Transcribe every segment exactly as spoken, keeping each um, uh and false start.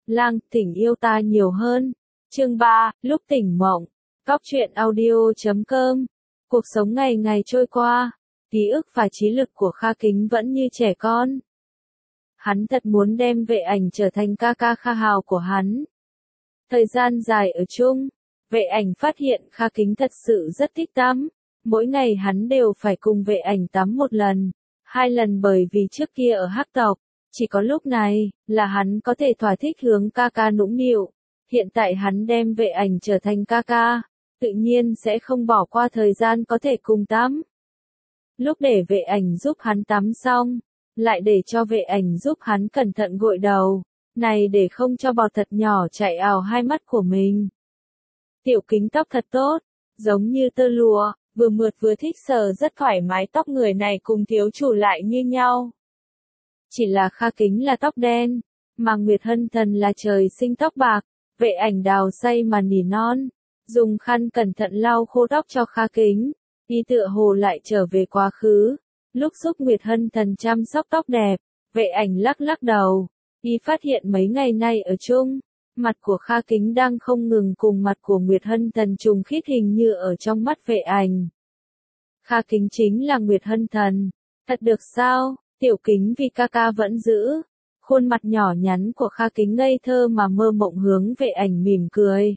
Lang tỉnh yêu ta nhiều hơn. Chương ba, lúc tỉnh mộng. Cóc truyện audio chấm com. Cuộc sống ngày ngày trôi qua, ký ức và trí lực của Kha Kính vẫn như trẻ con. Hắn thật muốn đem Vệ Ảnh trở thành ca ca Kha Hào của hắn. Thời gian dài ở chung, Vệ Ảnh phát hiện Kha Kính thật sự rất thích tắm. Mỗi ngày hắn đều phải cùng Vệ Ảnh tắm một lần, hai lần bởi vì trước kia ở Hắc tộc, chỉ có lúc này là hắn có thể thỏa thích hướng ca ca nũng nịu. Hiện tại hắn đem Vệ Ảnh trở thành ca ca, tự nhiên sẽ không bỏ qua thời gian có thể cùng tắm. Lúc để Vệ Ảnh giúp hắn tắm xong, lại để cho Vệ Ảnh giúp hắn cẩn thận gội đầu, này để không cho bọt thật nhỏ chạy ào hai mắt của mình. Tiểu Kính tóc thật tốt, giống như tơ lụa, vừa mượt vừa thích sờ rất thoải mái, tóc người này cùng thiếu chủ lại như nhau. Chỉ là Kha Kính là tóc đen, mà Nguyệt Hân Thần là trời sinh tóc bạc. Vệ Ảnh đào say mà nỉ non, dùng khăn cẩn thận lau khô tóc cho Kha Kính, y tựa hồ lại trở về quá khứ. Lúc giúp Nguyệt Hân Thần chăm sóc tóc đẹp, Vệ Ảnh lắc lắc đầu, y phát hiện mấy ngày nay ở chung, mặt của Kha Kính đang không ngừng cùng mặt của Nguyệt Hân Thần trùng khít, hình như ở trong mắt Vệ Ảnh. Kha Kính chính là Nguyệt Hân Thần, thật được sao? Tiểu Kính vì ca ca vẫn giữ. Khuôn mặt nhỏ nhắn của Kha Kính ngây thơ mà mơ mộng hướng Vệ Ảnh mỉm cười.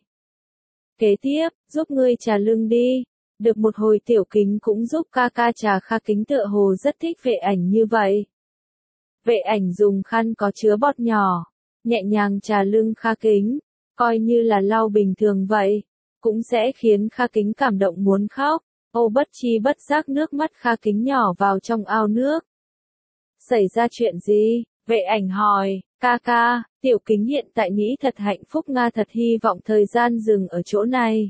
Kế tiếp, giúp ngươi trà lưng đi. Được một hồi Tiểu Kính cũng giúp ca ca trà, Kha Kính tựa hồ rất thích Vệ Ảnh như vậy. Vệ Ảnh dùng khăn có chứa bọt nhỏ, nhẹ nhàng trà lưng Kha Kính, coi như là lau bình thường vậy, cũng sẽ khiến Kha Kính cảm động muốn khóc. Ô bất chi bất giác nước mắt Kha Kính nhỏ vào trong ao nước. Xảy ra chuyện gì? Vệ Ảnh hỏi. Ca ca, Tiểu Kính hiện tại nghĩ thật hạnh phúc Nga, thật hy vọng thời gian dừng ở chỗ này.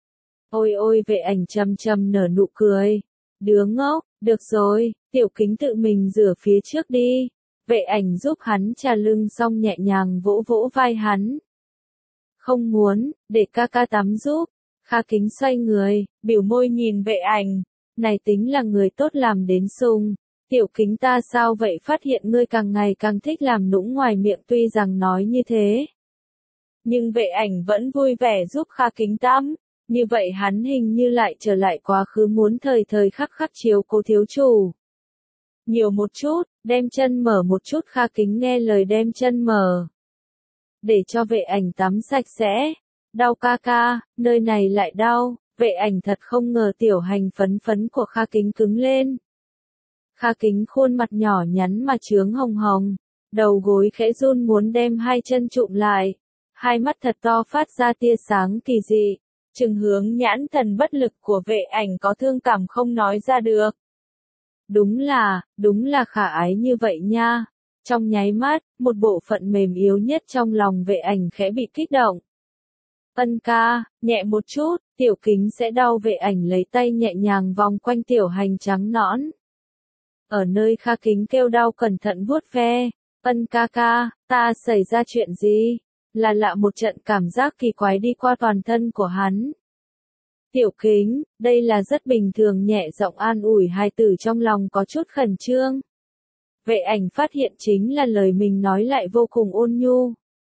Ôi ôi, Vệ Ảnh chầm chầm nở nụ cười. Đứa ngốc, được rồi, Tiểu Kính tự mình rửa phía trước đi. Vệ Ảnh giúp hắn trà lưng xong nhẹ nhàng vỗ vỗ vai hắn. Không muốn, để ca ca tắm giúp. Kha Kính xoay người, biểu môi nhìn Vệ Ảnh. Này tính là người tốt làm đến sung. Tiểu Kính ta sao vậy, phát hiện ngươi càng ngày càng thích làm nũng, ngoài miệng tuy rằng nói như thế, nhưng Vệ Ảnh vẫn vui vẻ giúp Kha Kính tắm. Như vậy hắn hình như lại trở lại quá khứ, muốn thời thời khắc khắc chiếu cố thiếu chủ. Nhiều một chút, đem chân mở một chút. Kha Kính nghe lời đem chân mở, để cho Vệ Ảnh tắm sạch sẽ. Đau ca ca, nơi này lại đau. Vệ Ảnh thật không ngờ tiểu hành phấn phấn của Kha Kính cứng lên. Kha Kính khuôn mặt nhỏ nhắn mà chướng hồng hồng, đầu gối khẽ run muốn đem hai chân trụm lại, hai mắt thật to phát ra tia sáng kỳ dị, trừng hướng nhãn thần bất lực của Vệ Ảnh có thương cảm không nói ra được. Đúng là, đúng là khả ái như vậy nha. Trong nháy mắt, một bộ phận mềm yếu nhất trong lòng Vệ Ảnh khẽ bị kích động. Ân ca, nhẹ một chút, Tiểu Kính sẽ đau. Vệ Ảnh lấy tay nhẹ nhàng vòng quanh tiểu hành trắng nõn. Ở nơi Kha Kính kêu đau cẩn thận vuốt ve. Ân ca ca, ta xảy ra chuyện gì? Là lạ một trận cảm giác kỳ quái đi qua toàn thân của hắn. Tiểu Kính, đây là rất bình thường, nhẹ giọng an ủi hài tử trong lòng có chút khẩn trương. Vệ Ảnh phát hiện chính là lời mình nói lại vô cùng ôn nhu.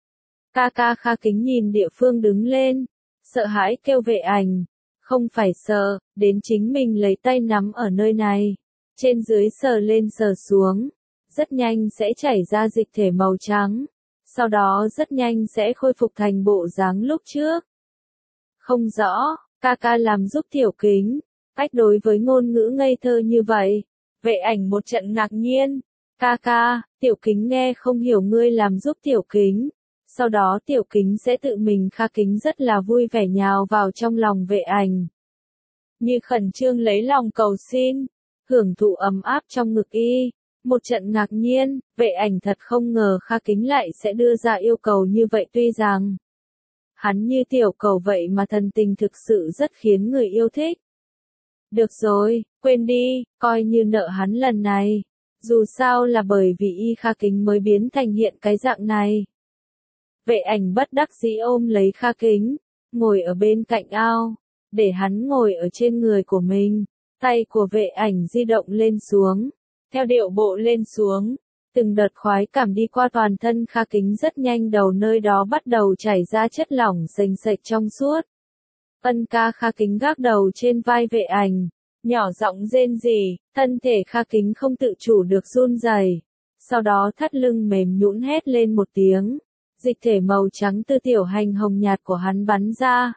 Ca ca. Kha Kính nhìn địa phương đứng lên, sợ hãi kêu Vệ Ảnh. Không phải sợ, đến chính mình lấy tay nắm ở nơi này. Trên dưới sờ lên sờ xuống, rất nhanh sẽ chảy ra dịch thể màu trắng, sau đó rất nhanh sẽ khôi phục thành bộ dáng lúc trước. Không rõ, ca ca làm giúp Tiểu Kính. Cách đối với ngôn ngữ ngây thơ như vậy, Vệ Ảnh một trận ngạc nhiên. Ca ca, Tiểu Kính nghe không hiểu ngươi làm giúp Tiểu Kính. Sau đó Tiểu Kính sẽ tự mình. Kha Kính rất là vui vẻ nhào vào trong lòng Vệ Ảnh, như khẩn trương lấy lòng cầu xin, hưởng thụ ấm áp trong ngực y. Một trận ngạc nhiên, Vệ Ảnh thật không ngờ Kha Kính lại sẽ đưa ra yêu cầu như vậy, tuy rằng hắn như tiểu cầu vậy mà thần tình thực sự rất khiến người yêu thích. Được rồi, quên đi, coi như nợ hắn lần này. Dù sao là bởi vì y Kha Kính mới biến thành hiện cái dạng này. Vệ Ảnh bất đắc dĩ ôm lấy Kha Kính, ngồi ở bên cạnh ao, để hắn ngồi ở trên người của mình. Tay của Vệ Ảnh di động lên xuống, theo điệu bộ lên xuống, Từng đợt khoái cảm đi qua toàn thân Kha Kính, rất nhanh đầu nơi đó bắt đầu chảy ra chất lỏng sền sệt trong suốt. Ân ca. Kha Kính gác đầu trên vai Vệ Ảnh, nhỏ giọng rên rỉ, thân thể Kha Kính không tự chủ được run rẩy. Sau đó thắt lưng mềm nhũn hét lên một tiếng, dịch thể màu trắng từ tiểu hành hồng nhạt của hắn bắn ra.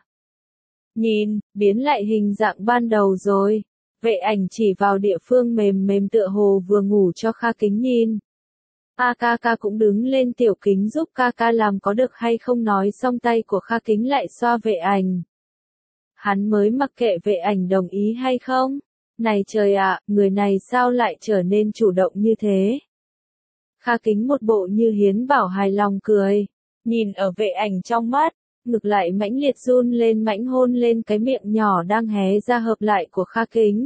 Nhìn, biến lại hình dạng ban đầu rồi. Vệ Ảnh chỉ vào địa phương mềm mềm tựa hồ vừa ngủ cho Kha Kính nhìn. A ca ca cũng đứng lên, Tiểu Kính giúp ca ca làm có được hay không, nói xong tay của Kha Kính lại xoa Vệ Ảnh. Hắn mới mặc kệ Vệ Ảnh đồng ý hay không. Này trời ạ, người này sao lại trở nên chủ động như thế? Kha Kính một bộ như hiến bảo hài lòng cười, nhìn ở Vệ Ảnh trong mắt, ngực lại mãnh liệt run lên, mãnh hôn lên cái miệng nhỏ đang hé ra hợp lại của Kha Kính.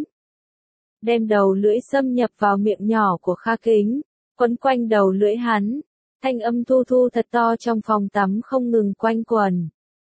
Đem đầu lưỡi xâm nhập vào miệng nhỏ của Kha Kính, quấn quanh đầu lưỡi hắn, thanh âm thu thu thật to trong phòng tắm không ngừng quanh quẩn.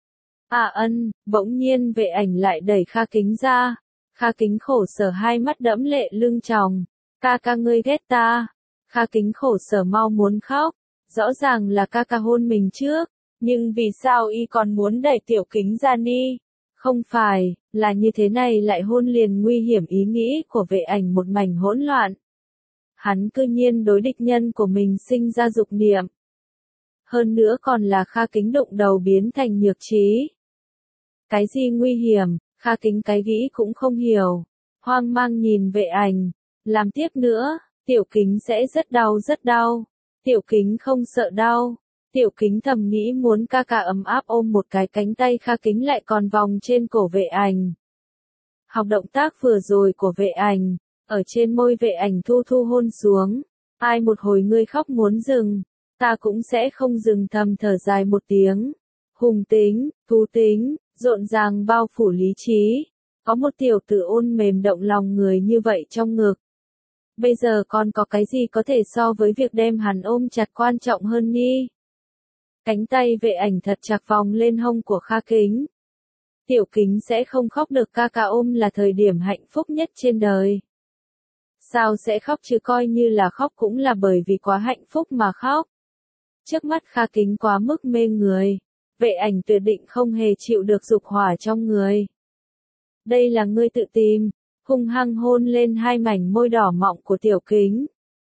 À ân, bỗng nhiên Vệ Ảnh lại đẩy Kha Kính ra. Kha Kính khổ sở hai mắt đẫm lệ lưng tròng. Ca ca ngươi ghét ta. Kha Kính khổ sở mau muốn khóc. Rõ ràng là ca ca hôn mình trước, nhưng vì sao y còn muốn đẩy Tiểu Kính ra ni? Không phải, là như thế này lại hôn liền, nguy hiểm ý nghĩ của Vệ Ảnh một mảnh hỗn loạn. Hắn cư nhiên đối địch nhân của mình sinh ra dục niệm. Hơn nữa còn là Kha Kính đụng đầu biến thành nhược trí. Cái gì nguy hiểm, Kha Kính cái nghĩ cũng không hiểu. Hoang mang nhìn Vệ Ảnh, làm tiếp nữa, Tiểu Kính sẽ rất đau rất đau. Tiểu Kính không sợ đau. Tiểu Kính thầm nghĩ muốn ca ca ấm áp ôm một cái, cánh tay Kha Kính lại còn vòng trên cổ Vệ Ảnh. Học động tác vừa rồi của Vệ Ảnh, ở trên môi Vệ Ảnh thu thu hôn xuống. Ai một hồi ngươi khóc muốn dừng, ta cũng sẽ không dừng, thầm thở dài một tiếng. Hùng tính, thú tính, rộn ràng bao phủ lý trí. Có một tiểu tử ôn mềm động lòng người như vậy trong ngực. Bây giờ còn có cái gì có thể so với việc đem hắn ôm chặt quan trọng hơn ni? Cánh tay Vệ Ảnh thật chặt vòng lên hông của Kha Kính. Tiểu Kính sẽ không khóc được, ca ca ôm là thời điểm hạnh phúc nhất trên đời. Sao sẽ khóc chứ, coi như là khóc cũng là bởi vì quá hạnh phúc mà khóc. Trước mắt Kha Kính quá mức mê người. Vệ Ảnh tuyệt định không hề chịu được dục hỏa trong người. Đây là ngươi tự tìm, hung hăng hôn lên hai mảnh môi đỏ mọng của Tiểu Kính.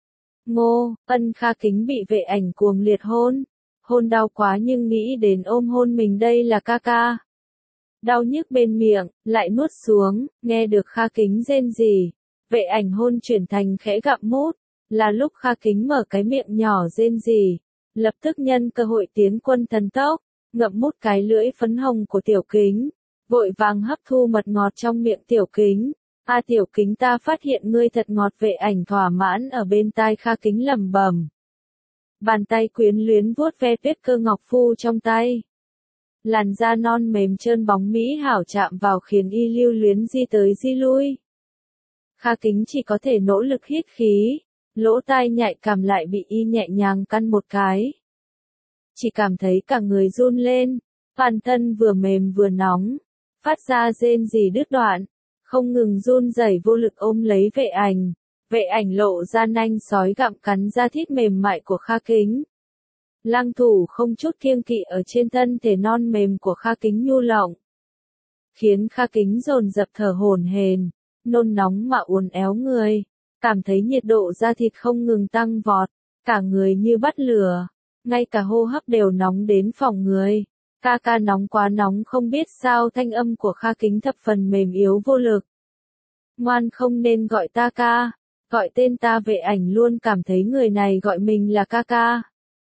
Ngô, ân. Kha Kính bị Vệ Ảnh cuồng liệt hôn. Hôn đau quá nhưng nghĩ đến ôm hôn mình đây là ca ca. Đau nhức bên miệng, lại nuốt xuống, nghe được Kha Kính rên rỉ. Vệ Ảnh hôn chuyển thành khẽ gặm mút, là lúc Kha Kính mở cái miệng nhỏ rên rỉ, lập tức nhân cơ hội tiến quân thần tốc, ngậm mút cái lưỡi phấn hồng của Tiểu Kính, vội vàng hấp thu mật ngọt trong miệng Tiểu Kính. A Tiểu Kính, ta phát hiện ngươi thật ngọt. Vệ Ảnh thỏa mãn ở bên tai Kha Kính lẩm bẩm. Bàn tay quyến luyến vuốt ve tuyết cơ ngọc phu trong tay. Làn da non mềm trơn bóng mỹ hảo chạm vào khiến y lưu luyến di tới di lui. Kha Kính chỉ có thể nỗ lực hít khí, lỗ tai nhạy cảm lại bị y nhẹ nhàng căn một cái. Chỉ cảm thấy cả người run lên, toàn thân vừa mềm vừa nóng, phát ra rên rỉ đứt đoạn, không ngừng run rẩy vô lực ôm lấy Vệ Ảnh. Vệ Ảnh lộ ra nanh sói gặm cắn da thịt mềm mại của Kha Kính. Lăng thủ không chút kiêng kỵ ở trên thân thể non mềm của Kha Kính nhu lộng, khiến Kha Kính dồn dập thở hổn hển, nôn nóng mà uốn éo người, cảm thấy nhiệt độ da thịt không ngừng tăng vọt, cả người như bắt lửa, ngay cả hô hấp đều nóng đến phỏng người. Ca ca nóng quá nóng, không biết sao thanh âm của Kha Kính thập phần mềm yếu vô lực. Ngoan, không nên gọi ta ca, gọi tên ta. Vệ Ảnh luôn cảm thấy người này gọi mình là ca ca.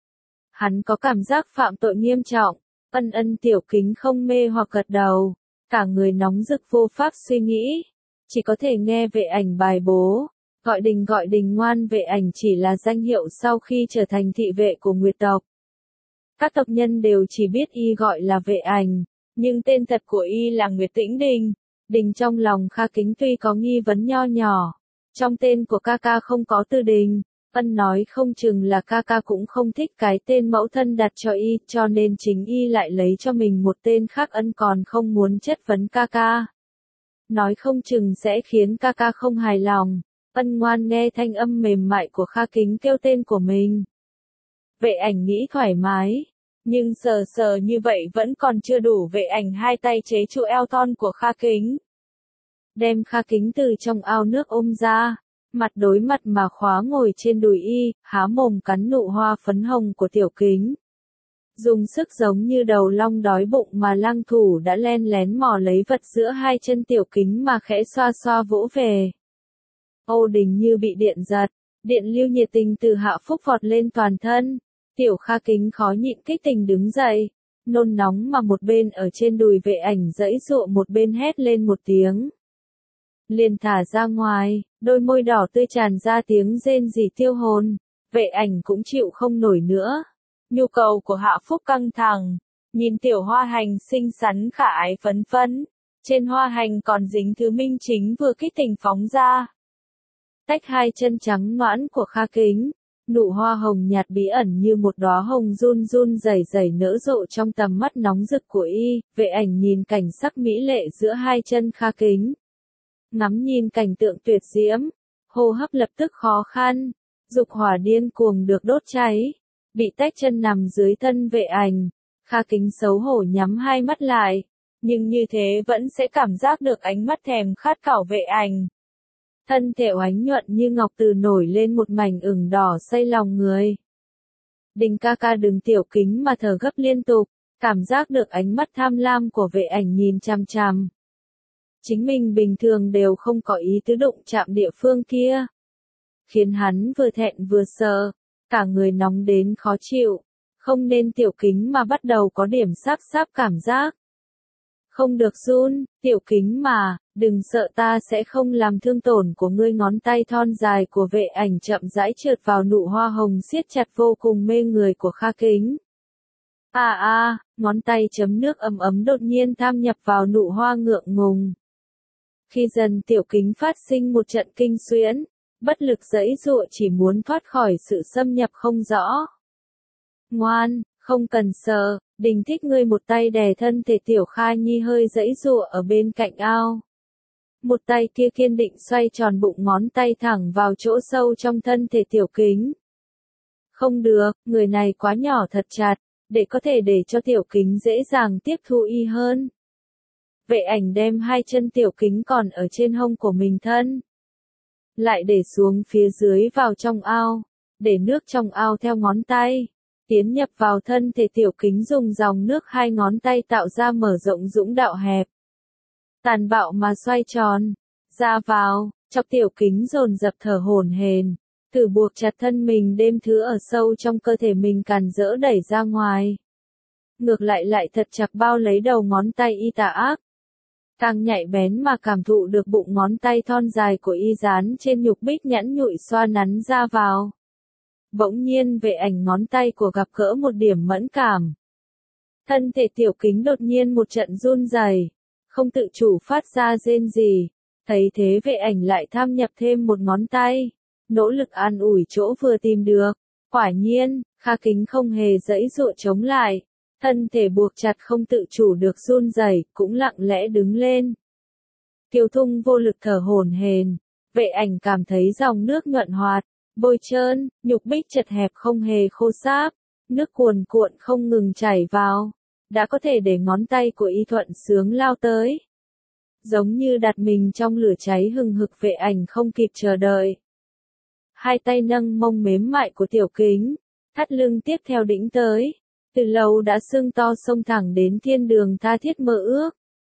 Hắn có cảm giác phạm tội nghiêm trọng. Ân ân. Tiểu Kính không mê hoặc gật đầu, cả người nóng rực vô pháp suy nghĩ, chỉ có thể nghe Vệ Ảnh bài bố. Gọi đình gọi đình. Ngoan. Vệ Ảnh chỉ là danh hiệu sau khi trở thành thị vệ của Nguyệt tộc. Các tộc nhân đều chỉ biết y gọi là Vệ Ảnh, nhưng tên thật của y là Nguyệt Tĩnh Đình. Đình trong lòng Kha Kính tuy có nghi vấn nho nhỏ, trong tên của ca ca không có từ Đình. Ân nói không chừng là ca ca cũng không thích cái tên mẫu thân đặt cho y, cho nên chính y lại lấy cho mình một tên khác. Ân còn không muốn chất vấn ca ca, nói không chừng sẽ khiến ca ca không hài lòng. Ân ngoan nghe thanh âm mềm mại của Kha Kính kêu tên của mình. Vệ ảnh nghĩ thoải mái, nhưng sờ sờ như vậy vẫn còn chưa đủ. Vệ ảnh hai tay chế trụ eo thon của Kha Kính. Đem Kha Kính từ trong ao nước ôm ra, mặt đối mặt mà khóa ngồi trên đùi y, há mồm cắn nụ hoa phấn hồng của Tiểu Kính. Dùng sức giống như đầu long đói bụng mà lang thủ đã len lén mò lấy vật giữa hai chân Tiểu Kính mà khẽ xoa xoa vỗ về. Âu Đình như bị điện giật, điện lưu nhiệt tình từ hạ phúc vọt lên toàn thân. Tiểu Kha Kính khó nhịn kích tình đứng dậy, nôn nóng mà một bên ở trên đùi vệ ảnh giãy giụa một bên hét lên một tiếng. Liền thả ra ngoài, đôi môi đỏ tươi tràn ra tiếng rên rỉ tiêu hồn, vệ ảnh cũng chịu không nổi nữa. Nhu cầu của Hạ Phúc căng thẳng, nhìn tiểu hoa hành xinh xắn khả ái phấn phấn, trên hoa hành còn dính thứ minh chính vừa kích tình phóng ra. Tách hai chân trắng nõn của Kha Kính, nụ hoa hồng nhạt bí ẩn như một đóa hồng run run rẩy rẩy nở rộ trong tầm mắt nóng rực của y, vệ ảnh nhìn cảnh sắc mỹ lệ giữa hai chân Kha Kính. Ngắm nhìn cảnh tượng tuyệt diễm, hô hấp lập tức khó khăn, dục hỏa điên cuồng được đốt cháy, bị tách chân nằm dưới thân vệ ảnh, Kha Kính xấu hổ nhắm hai mắt lại, nhưng như thế vẫn sẽ cảm giác được ánh mắt thèm khát khảo vệ ảnh. Thân thể oánh nhuận như ngọc từ nổi lên một mảnh ửng đỏ say lòng người. Đình ca ca đừng Tiểu Kính mà thở gấp liên tục, cảm giác được ánh mắt tham lam của vệ ảnh nhìn chằm chằm. Chính mình bình thường đều không có ý tứ đụng chạm địa phương kia. Khiến hắn vừa thẹn vừa sợ, cả người nóng đến khó chịu, không nên Tiểu Kính mà bắt đầu có điểm sáp sáp cảm giác. Không được run, Tiểu Kính mà, đừng sợ ta sẽ không làm thương tổn của ngươi. Ngón tay thon dài của vệ ảnh chậm rãi trượt vào nụ hoa hồng siết chặt vô cùng mê người của Kha Kính. À à, ngón tay chấm nước ấm ấm đột nhiên tham nhập vào nụ hoa ngượng ngùng. Khi dần Tiểu Kính phát sinh một trận kinh xuyễn, bất lực giãy giụa chỉ muốn thoát khỏi sự xâm nhập không rõ. Ngoan, không cần sợ, Đình thích ngươi. Một tay đè thân thể Tiểu Kha Nhi hơi giãy giụa ở bên cạnh ao. Một tay kia kiên định xoay tròn bụng, ngón tay thẳng vào chỗ sâu trong thân thể Tiểu Kính. Không được, người này quá nhỏ thật chặt, để có thể để cho Tiểu Kính dễ dàng tiếp thu y hơn. Vệ ảnh đem hai chân Tiểu Kính còn ở trên hông của mình thân, lại để xuống phía dưới vào trong ao, để nước trong ao theo ngón tay, tiến nhập vào thân thể Tiểu Kính, dùng dòng nước hai ngón tay tạo ra mở rộng dũng đạo hẹp. Tàn bạo mà xoay tròn, ra vào, chọc Tiểu Kính dồn dập thở hổn hển, thử buộc chặt thân mình đêm thứ ở sâu trong cơ thể mình càn rỡ đẩy ra ngoài. Ngược lại lại thật chặt bao lấy đầu ngón tay y tà ác. Càng nhạy bén mà cảm thụ được bụng ngón tay thon dài của y dán trên nhục bích nhẵn nhụi xoa nắn ra vào. Bỗng nhiên vệ ảnh ngón tay của gặp gỡ một điểm mẫn cảm. Thân thể Tiểu Kính đột nhiên một trận run rẩy, không tự chủ phát ra rên rỉ. Thấy thế vệ ảnh lại tham nhập thêm một ngón tay, nỗ lực an ủi chỗ vừa tìm được. Quả nhiên, Kha Kính không hề giãy giụa chống lại. Thân thể buộc chặt không tự chủ được run rẩy, cũng lặng lẽ đứng lên. Kiều Thung vô lực thở hổn hển, vệ ảnh cảm thấy dòng nước nhuận hoạt, bôi trơn, nhục bích chật hẹp không hề khô ráp, nước cuồn cuộn không ngừng chảy vào, đã có thể để ngón tay của y thuận sướng lao tới. Giống như đặt mình trong lửa cháy hừng hực, vệ ảnh không kịp chờ đợi. Hai tay nâng mông mềm mại của Tiểu Kính, thắt lưng tiếp theo đĩnh tới. Từ lâu đã sưng to xông thẳng đến thiên đường tha thiết mơ ước.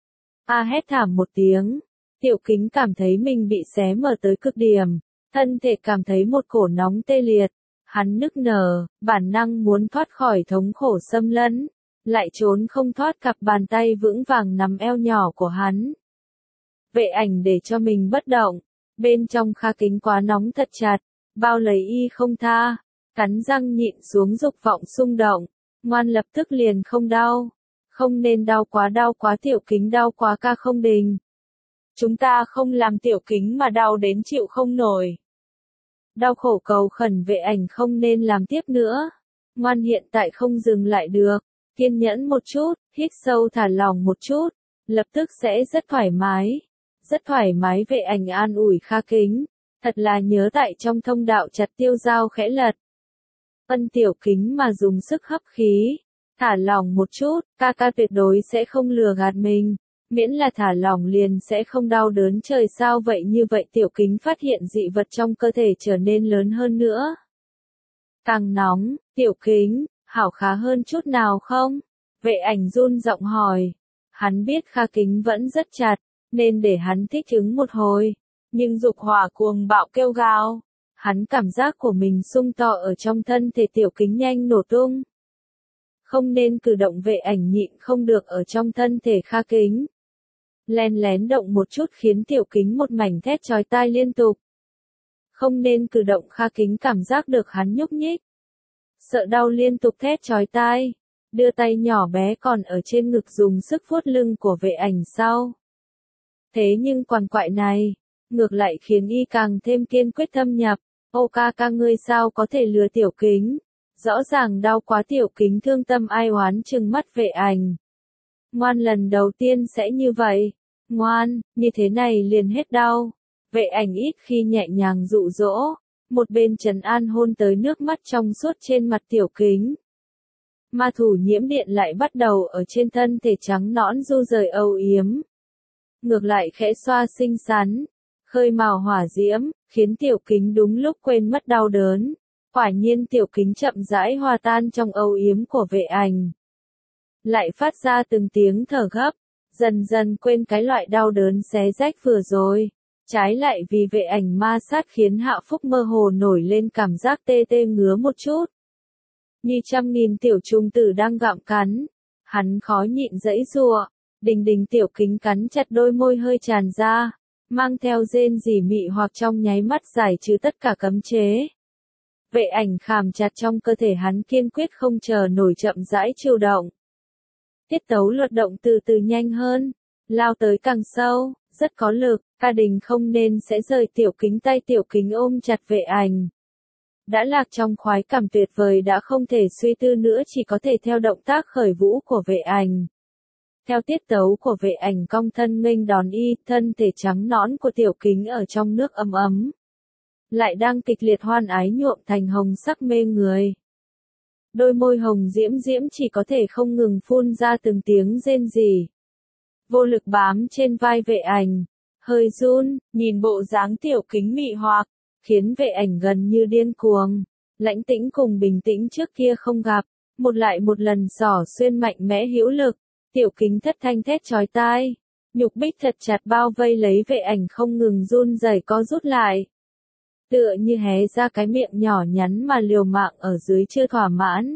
A hét thảm một tiếng, Tiểu Kính cảm thấy mình bị xé mở tới cực điểm, thân thể cảm thấy một cổ nóng tê liệt, hắn nức nở, bản năng muốn thoát khỏi thống khổ xâm lấn, lại trốn không thoát cặp bàn tay vững vàng nắm eo nhỏ của hắn. Vệ ảnh để cho mình bất động, bên trong Kha Kính quá nóng thật chặt, bao lấy y không tha, cắn răng nhịn xuống dục vọng xung động. Ngoan lập tức liền không đau. Không nên đau quá, đau quá Tiểu Kính, đau quá ca không Đình. Chúng ta không làm Tiểu Kính mà đau đến chịu không nổi. Đau khổ cầu khẩn vệ ảnh không nên làm tiếp nữa. Ngoan hiện tại không dừng lại được. Kiên nhẫn một chút, hít sâu thả lỏng một chút. Lập tức sẽ rất thoải mái. Rất thoải mái vệ ảnh an ủi Kha Kính. Thật là nhớ tại trong thông đạo chặt tiêu dao khẽ lật. Ân Tiểu Kính mà dùng sức hấp khí. Thả lỏng một chút, ca ca tuyệt đối sẽ không lừa gạt mình. Miễn là thả lỏng liền sẽ không đau đớn trời sao vậy như vậy Tiểu Kính phát hiện dị vật trong cơ thể trở nên lớn hơn nữa. Càng nóng, Tiểu Kính, hảo khá hơn chút nào không? Vệ ảnh run giọng hỏi. Hắn biết Kha Kính vẫn rất chặt, nên để hắn thích ứng một hồi. Nhưng dục hỏa cuồng bạo kêu gào. Hắn cảm giác của mình sung to ở trong thân thể Tiểu Kính nhanh nổ tung. Không nên cử động vệ ảnh nhịn không được ở trong thân thể Kha Kính. Len lén động một chút khiến Tiểu Kính một mảnh thét chói tai liên tục. Không nên cử động Kha Kính cảm giác được hắn nhúc nhích. Sợ đau liên tục thét chói tai. Đưa tay nhỏ bé còn ở trên ngực dùng sức vuốt lưng của vệ ảnh sau. Thế nhưng quằn quại này, ngược lại khiến y càng thêm kiên quyết thâm nhập. Ô ca ca ngươi sao có thể lừa Tiểu Kính? Rõ ràng đau quá Tiểu Kính thương tâm ai oán trừng mắt vệ ảnh. Ngoan lần đầu tiên sẽ như vậy. Ngoan, như thế này liền hết đau. Vệ ảnh ít khi nhẹ nhàng dụ dỗ. Một bên trấn an hôn tới nước mắt trong suốt trên mặt Tiểu Kính. Ma thủ nhiễm điện lại bắt đầu ở trên thân thể trắng nõn du rời âu yếm. Ngược lại khẽ xoa xinh xắn. Khơi mào hỏa diễm, khiến Tiểu Kính đúng lúc quên mất đau đớn. Quả nhiên Tiểu Kính chậm rãi hòa tan trong âu yếm của vệ ảnh. Lại phát ra từng tiếng thở gấp, dần dần quên cái loại đau đớn xé rách vừa rồi. Trái lại vì vệ ảnh ma sát khiến Hạ Phúc mơ hồ nổi lên cảm giác tê tê ngứa một chút. Như trăm nghìn tiểu trùng tử đang gặm cắn. Hắn khó nhịn giãy giụa. Đình đình Tiểu Kính cắn chặt đôi môi hơi tràn ra. Mang theo rên rỉ mị hoặc trong nháy mắt giải trừ tất cả cấm chế. Vệ ảnh khảm chặt trong cơ thể hắn kiên quyết không chờ nổi chậm rãi chiêu động. Tiết tấu luật động từ từ nhanh hơn. Lao tới càng sâu, rất có lực. Ca Đình không nên sẽ rời Tiểu Kính tay Tiểu Kính ôm chặt vệ ảnh. Đã lạc trong khoái cảm tuyệt vời đã không thể suy tư nữa chỉ có thể theo động tác khởi vũ của vệ ảnh. Theo tiết tấu của vệ ảnh cong thân nghênh đón y, thân thể trắng nõn của Tiểu Kính ở trong nước ấm ấm. Lại đang kịch liệt hoan ái nhuộm thành hồng sắc mê người. Đôi môi hồng diễm diễm chỉ có thể không ngừng phun ra từng tiếng rên rỉ. Vô lực bám trên vai vệ ảnh, hơi run, nhìn bộ dáng Tiểu Kính mị hoặc, khiến vệ ảnh gần như điên cuồng. Lãnh tĩnh cùng bình tĩnh trước kia không gặp, một lại một lần xỏ xuyên mạnh mẽ hữu lực. Tiểu Kính thất thanh thét chói tai, nhục bích thật chặt bao vây lấy vệ ảnh không ngừng run rẩy co rút lại. Tựa như hé ra cái miệng nhỏ nhắn mà liều mạng ở dưới chưa thỏa mãn.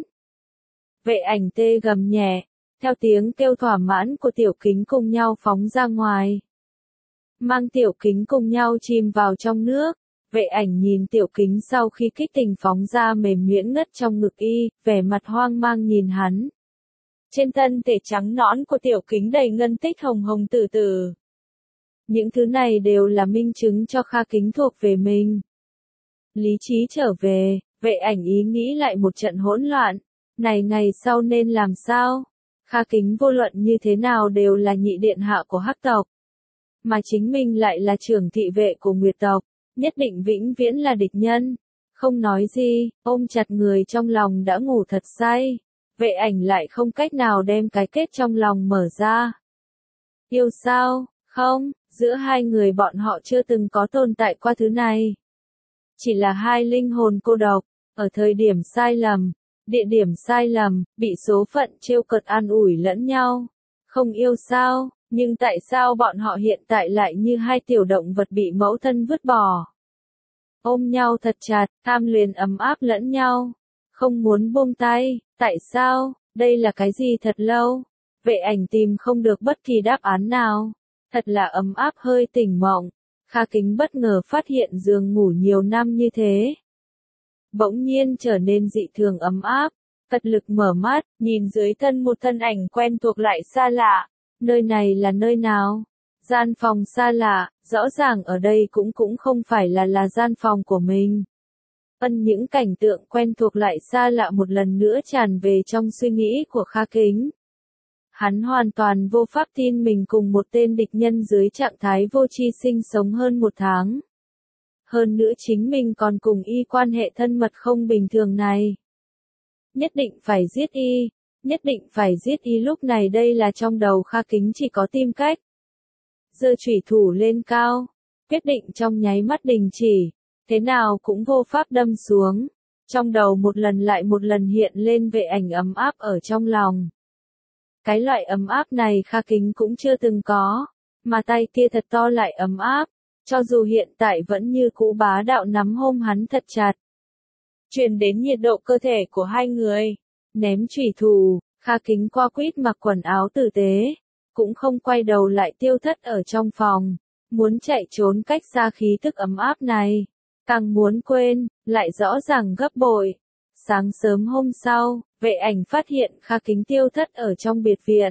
Vệ ảnh tê gầm nhẹ, theo tiếng kêu thỏa mãn của Tiểu Kính cùng nhau phóng ra ngoài. Mang Tiểu Kính cùng nhau chìm vào trong nước, vệ ảnh nhìn Tiểu Kính sau khi kích tình phóng ra mềm nhuyễn ngất trong ngực y, vẻ mặt hoang mang nhìn hắn. Trên thân thể trắng nõn của Tiểu Kính đầy ngân tích hồng hồng từ từ. Những thứ này đều là minh chứng cho Kha Kính thuộc về mình. Lý trí trở về, vệ ảnh ý nghĩ lại một trận hỗn loạn. Này ngày sau nên làm sao? Kha Kính vô luận như thế nào đều là nhị điện hạ của Hắc tộc. Mà chính mình lại là trưởng thị vệ của Nguyệt tộc. Nhất định vĩnh viễn là địch nhân. Không nói gì, ôm chặt người trong lòng đã ngủ thật say. Vệ ảnh lại không cách nào đem cái kết trong lòng mở ra. Yêu sao? Không, giữa hai người bọn họ chưa từng có tồn tại qua thứ này. Chỉ là hai linh hồn cô độc, ở thời điểm sai lầm, địa điểm sai lầm, bị số phận trêu cợt an ủi lẫn nhau. Không yêu sao, nhưng tại sao bọn họ hiện tại lại như hai tiểu động vật bị mẫu thân vứt bỏ? Ôm nhau thật chặt, tham luyến ấm áp lẫn nhau. Không muốn buông tay, tại sao, đây là cái gì thật lâu? Vệ ảnh tìm không được bất kỳ đáp án nào. Thật là ấm áp hơi tỉnh mộng. Kha Kính bất ngờ phát hiện giường ngủ nhiều năm như thế. Bỗng nhiên trở nên dị thường ấm áp. Cật lực mở mắt, nhìn dưới thân một thân ảnh quen thuộc lại xa lạ. Nơi này là nơi nào? Gian phòng xa lạ, rõ ràng ở đây cũng cũng không phải là là gian phòng của mình. Ân những cảnh tượng quen thuộc lại xa lạ một lần nữa tràn về trong suy nghĩ của Kha Kính. Hắn hoàn toàn vô pháp tin mình cùng một tên địch nhân dưới trạng thái vô tri sinh sống hơn một tháng. Hơn nữa chính mình còn cùng y quan hệ thân mật không bình thường này. Nhất định phải giết y, nhất định phải giết y lúc này đây là trong đầu Kha Kính chỉ có tìm cách. Giơ chủy thủ lên cao, quyết định trong nháy mắt đình chỉ, thế nào cũng vô pháp đâm xuống. Trong đầu một lần lại một lần hiện lên Vệ Ảnh ấm áp ở trong lòng. Cái loại ấm áp này Kha Kính cũng chưa từng có, mà tay kia thật to lại ấm áp, cho dù hiện tại vẫn như cũ bá đạo nắm hông hắn thật chặt. Truyền đến nhiệt độ cơ thể của hai người, ném chủy thủ, Kha Kính qua quýt mặc quần áo tử tế, cũng không quay đầu lại tiêu thất ở trong phòng, muốn chạy trốn cách xa khí thức ấm áp này, càng muốn quên, lại rõ ràng gấp bội. Sáng sớm hôm sau, Vệ Ảnh phát hiện Kha Kính tiêu thất ở trong biệt viện.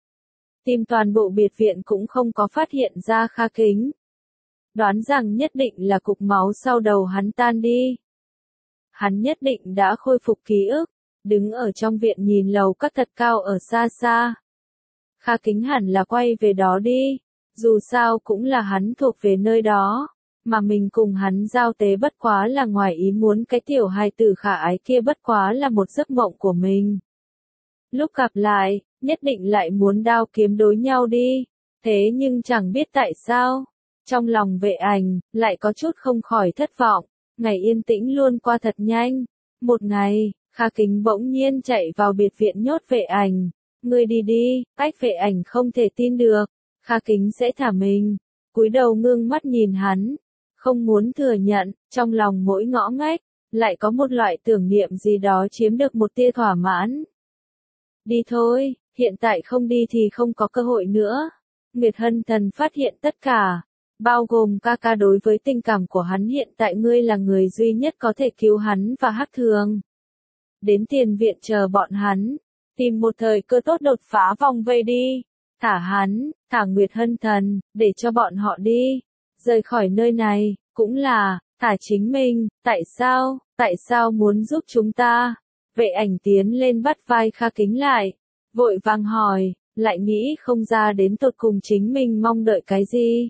Tìm toàn bộ biệt viện cũng không có phát hiện ra Kha Kính. Đoán rằng nhất định là cục máu sau đầu hắn tan đi. Hắn nhất định đã khôi phục ký ức, đứng ở trong viện nhìn lầu các thật cao ở xa xa. Kha Kính hẳn là quay về đó đi, dù sao cũng là hắn thuộc về nơi đó, mà mình cùng hắn giao tế bất quá là ngoài ý muốn, cái tiểu hài tử khả ái kia bất quá là một giấc mộng của mình. Lúc gặp lại, nhất định lại muốn đao kiếm đối nhau đi, thế nhưng chẳng biết tại sao, trong lòng Vệ Ảnh lại có chút không khỏi thất vọng. Ngày yên tĩnh luôn qua thật nhanh. Một ngày, Kha Kính bỗng nhiên chạy vào biệt viện nhốt Vệ Ảnh. Ngươi đi đi, cách Vệ Ảnh không thể tin được. Kha Kính sẽ thả mình. Cúi đầu ngưng mắt nhìn hắn. Không muốn thừa nhận, trong lòng mỗi ngõ ngách, lại có một loại tưởng niệm gì đó chiếm được một tia thỏa mãn. Đi thôi, hiện tại không đi thì không có cơ hội nữa. Nguyệt Hân Thần phát hiện tất cả. Bao gồm ca ca đối với tình cảm của hắn, hiện tại ngươi là người duy nhất có thể cứu hắn và Hắc Thường. Đến tiền viện chờ bọn hắn, tìm một thời cơ tốt đột phá vòng vây đi, thả hắn, thả Nguyệt Hân Thần, để cho bọn họ đi, rời khỏi nơi này, cũng là, thả chính mình, tại sao, tại sao muốn giúp chúng ta? Vệ Ảnh tiến lên bắt vai Kha Kính lại, vội vàng hỏi, lại nghĩ không ra đến tột cùng chính mình mong đợi cái gì.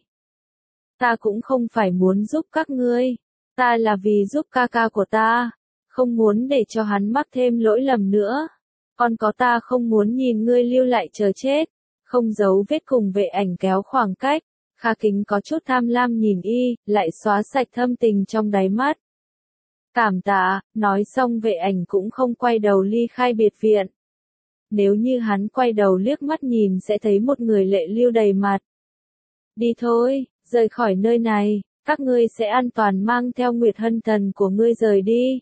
Ta cũng không phải muốn giúp các ngươi, ta là vì giúp ca ca của ta, không muốn để cho hắn mắc thêm lỗi lầm nữa. Còn có ta không muốn nhìn ngươi lưu lại chờ chết, không giấu vết cùng Vệ Ảnh kéo khoảng cách. Kha Kính có chút tham lam nhìn y, lại xóa sạch thâm tình trong đáy mắt. Cảm tạ, nói xong Vệ Ảnh cũng không quay đầu ly khai biệt viện. Nếu như hắn quay đầu liếc mắt nhìn sẽ thấy một người lệ lưu đầy mặt. Đi thôi, rời khỏi nơi này, các ngươi sẽ an toàn mang theo Nguyệt Hân Thần của ngươi rời đi.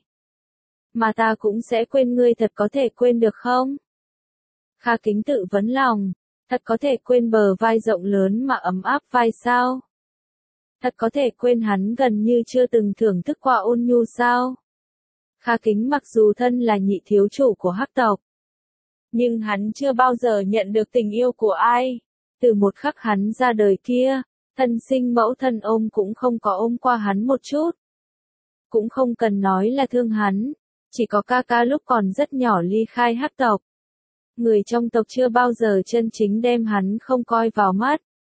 Mà ta cũng sẽ quên ngươi, thật có thể quên được không? Kha Kính tự vấn lòng, thật có thể quên bờ vai rộng lớn mà ấm áp vai sao? Thật có thể quên hắn gần như chưa từng thưởng thức qua ôn nhu sao? Kha Kính mặc dù thân là nhị thiếu chủ của Hắc tộc, nhưng hắn chưa bao giờ nhận được tình yêu của ai. Từ một khắc hắn ra đời kia, thân sinh mẫu thân ôm cũng không có ôm qua hắn một chút. Cũng không cần nói là thương hắn, chỉ có ca ca lúc còn rất nhỏ ly khai Hắc tộc. Người trong tộc chưa bao giờ chân chính đem hắn không coi vào mắt.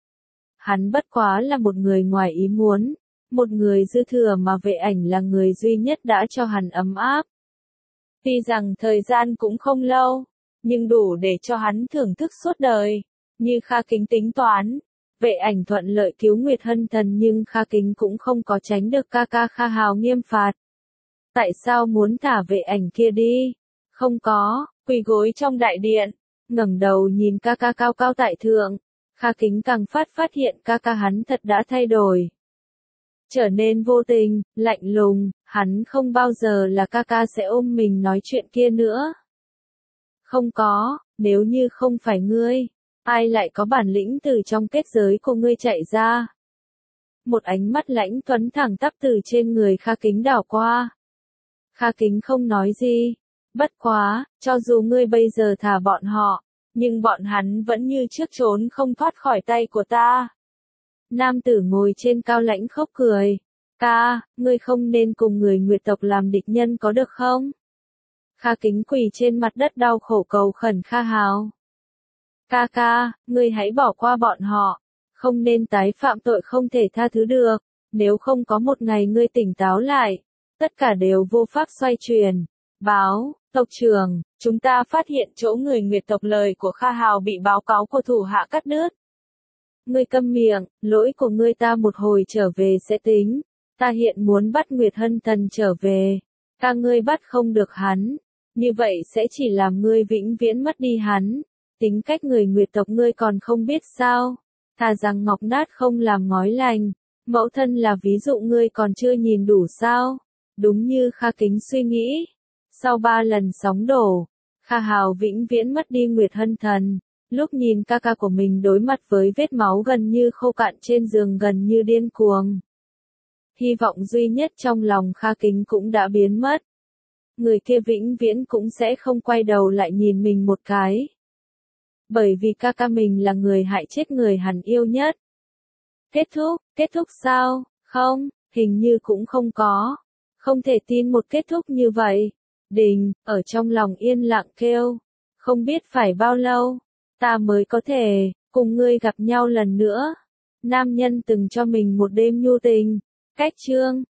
Hắn bất quá là một người ngoài ý muốn, một người dư thừa mà Vệ Ảnh là người duy nhất đã cho hắn ấm áp. Tuy rằng thời gian cũng không lâu, nhưng đủ để cho hắn thưởng thức suốt đời. Như Kha Kính tính toán, Vệ Ảnh thuận lợi cứu Nguyệt Hân Thần, nhưng Kha Kính cũng không có tránh được ca ca Kha Hào nghiêm phạt. Tại sao muốn thả Vệ Ảnh kia đi? Không có, quỳ gối trong đại điện, ngẩng đầu nhìn ca ca cao cao tại thượng. Kha Kính càng phát phát hiện ca ca hắn thật đã thay đổi. Trở nên vô tình, lạnh lùng, hắn không bao giờ là ca ca sẽ ôm mình nói chuyện kia nữa. Không có, nếu như không phải ngươi, ai lại có bản lĩnh từ trong kết giới của ngươi chạy ra? Một ánh mắt lãnh tuấn thẳng tắp từ trên người Kha Kính đảo qua. Kha Kính không nói gì. Bất quá, cho dù ngươi bây giờ thả bọn họ, nhưng bọn hắn vẫn như trước trốn không thoát khỏi tay của ta. Nam tử ngồi trên cao lãnh khóc cười. Ca, ngươi không nên cùng người Nguyệt tộc làm địch nhân có được không? Kha Kính quỳ trên mặt đất đau khổ cầu khẩn Kha Hào. Ca ca, ngươi hãy bỏ qua bọn họ, không nên tái phạm tội không thể tha thứ được. Nếu không có một ngày ngươi tỉnh táo lại, tất cả đều vô pháp xoay chuyển. Báo, tộc trưởng, chúng ta phát hiện chỗ người Nguyệt tộc lời của Kha Hào bị báo cáo của thủ hạ cắt đứt. Ngươi câm miệng, lỗi của ngươi ta một hồi trở về sẽ tính. Ta hiện muốn bắt Nguyệt Hân Thần trở về. Ca ngươi bắt không được hắn. Như vậy sẽ chỉ làm ngươi vĩnh viễn mất đi hắn. Tính cách người Nguyệt tộc ngươi còn không biết sao. Thà rằng ngọc nát không làm ngói lành. Mẫu thân là ví dụ ngươi còn chưa nhìn đủ sao. Đúng như Kha Kính suy nghĩ. Sau ba lần sóng đổ, Kha Hào vĩnh viễn mất đi Nguyệt Hân Thần. Lúc nhìn ca ca của mình đối mặt với vết máu gần như khô cạn trên giường gần như điên cuồng. Hy vọng duy nhất trong lòng Kha Kính cũng đã biến mất. Người kia vĩnh viễn cũng sẽ không quay đầu lại nhìn mình một cái. Bởi vì ca ca mình là người hại chết người hắn yêu nhất. Kết thúc, kết thúc sao? Không, hình như cũng không có. Không thể tin một kết thúc như vậy. Đình, ở trong lòng yên lặng kêu. Không biết phải bao lâu, ta mới có thể, cùng ngươi gặp nhau lần nữa. Nam nhân từng cho mình một đêm nhu tình. Cách chương.